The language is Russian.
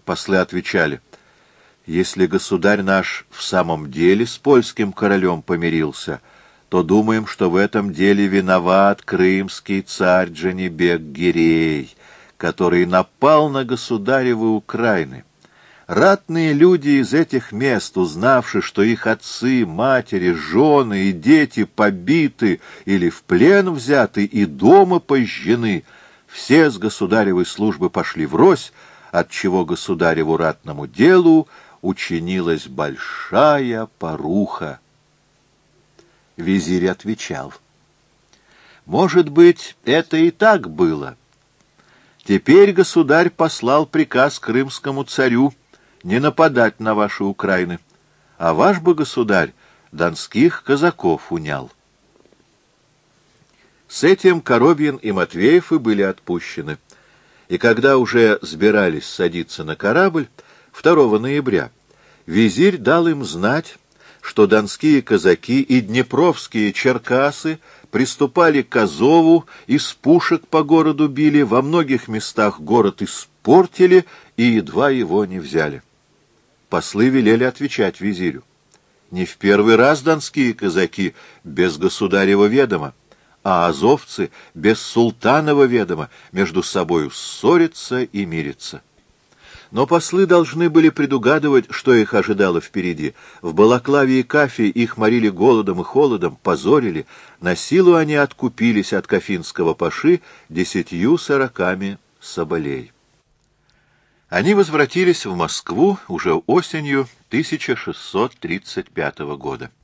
Послы отвечали: «Если государь наш в самом деле с польским королем помирился, то думаем, что в этом деле виноват крымский царь Джанибек Гирей, который напал на государевы Украины. Ратные люди из этих мест, узнавши, что их отцы, матери, жены и дети побиты или в плен взяты и дома пожжены, все с государевой службы пошли врозь, отчего государеву ратному делу учинилась большая поруха». Визирь отвечал: «Может быть, это и так было. Теперь государь послал приказ крымскому царю не нападать на ваши Украины, а ваш бы государь донских казаков унял». С этим Коробьин и Матвеев и были отпущены, и когда уже сбирались садиться на корабль 2 ноября, визирь дал им знать, что донские казаки и днепровские черкасы приступали к Азову, из пушек по городу били, во многих местах город испортили и едва его не взяли. Послы велели отвечать визирю: не в первый раз донские казаки без государева ведома, а азовцы без султанова ведома между собою ссорятся и мирятся. Но послы должны были предугадывать, что их ожидало впереди. В Балаклаве и Кафе их морили голодом и холодом, позорили. На силу они откупились от кафинского паши 10 соболей. Они возвратились в Москву уже осенью 1635 года.